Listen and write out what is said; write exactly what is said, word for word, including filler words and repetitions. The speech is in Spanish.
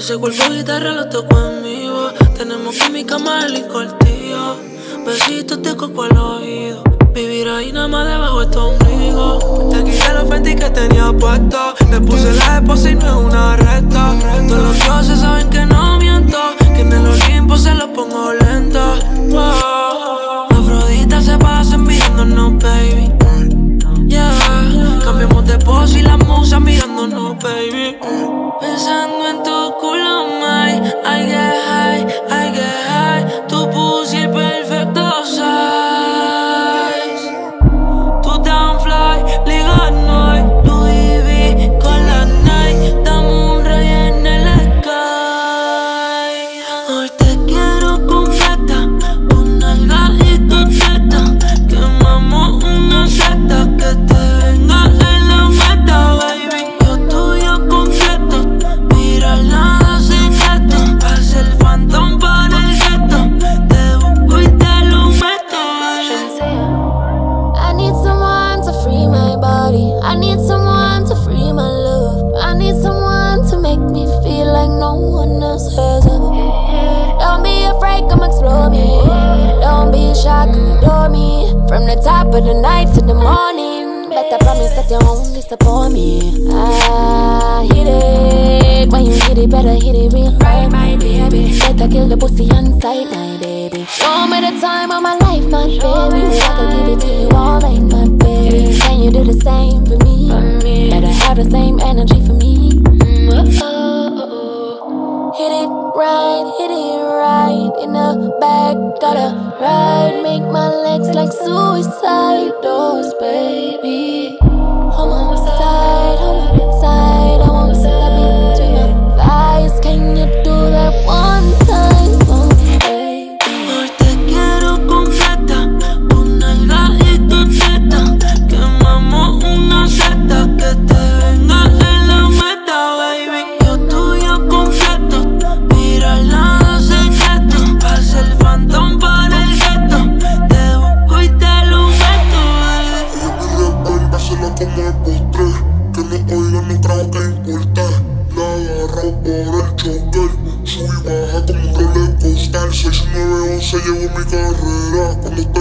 Ese cuerpo guitarra lo toco en vivo. Tenemos química más el cortijo. Besitos de coco al oído. Vivir ahí nada más debajo de tu ombligo. Te quité los Fenty que tenía puesto. Le puse la esposa y no es un arresto. Todos los dioses saben que no miento, que en el Olimpo se lo pongo lento. Wow. Afrodita se pasan mirándonos, baby. Yeah. Cambiamos de pose y las musas mirándonos, baby. Pensando en tu culo, my I get high, I get high. Tu pussy el perfecto size. Tu down fly, liga no hay. Louis V con la Nike. Dame un rey en el sky. Hoy te quiero completa, con nalga y tu teta. Quemamos una seta que te venga en la meta, baby. Yo tuyo completo. Mira nada secreto. Hace el phantom para el gueto. Te busco y te lo meto, baby. I need someone to free my body. I need someone to free my love. I need someone to make me feel like no one else has ever. Don't be afraid, come explore me. Don't be shy, come adore me. From the top of the night to the morning. Better promise that you won't disappoint me. I hit it. When you hit it, better hit it real right, my baby. Better kill the pussy on sight, my baby. Show me the time of my life, my baby. I can give it to you all night, my baby. Can you do the same for me? Better have the same energy for me. Hit it right, hit it right. In the back, gotta ride. Make my legs like suicide doors, baby. Hold my side, hold my side. I want to stab me between my thighs. Can you do that one time for me, baby? Hoy te quiero completa, con nalga y tu teta. Quemamos una seta que te venga en la meta, baby. Yo tuyo completo. Mira nada secreto. Hace el phantom para el gueto. Te busco y te lo meto, baby. Pásela como el postre, que no oiga, no creo que importe. La agarro por el choker, sube y baja como un roller coaster. Seis nueve once llevo mi carrera. Cuando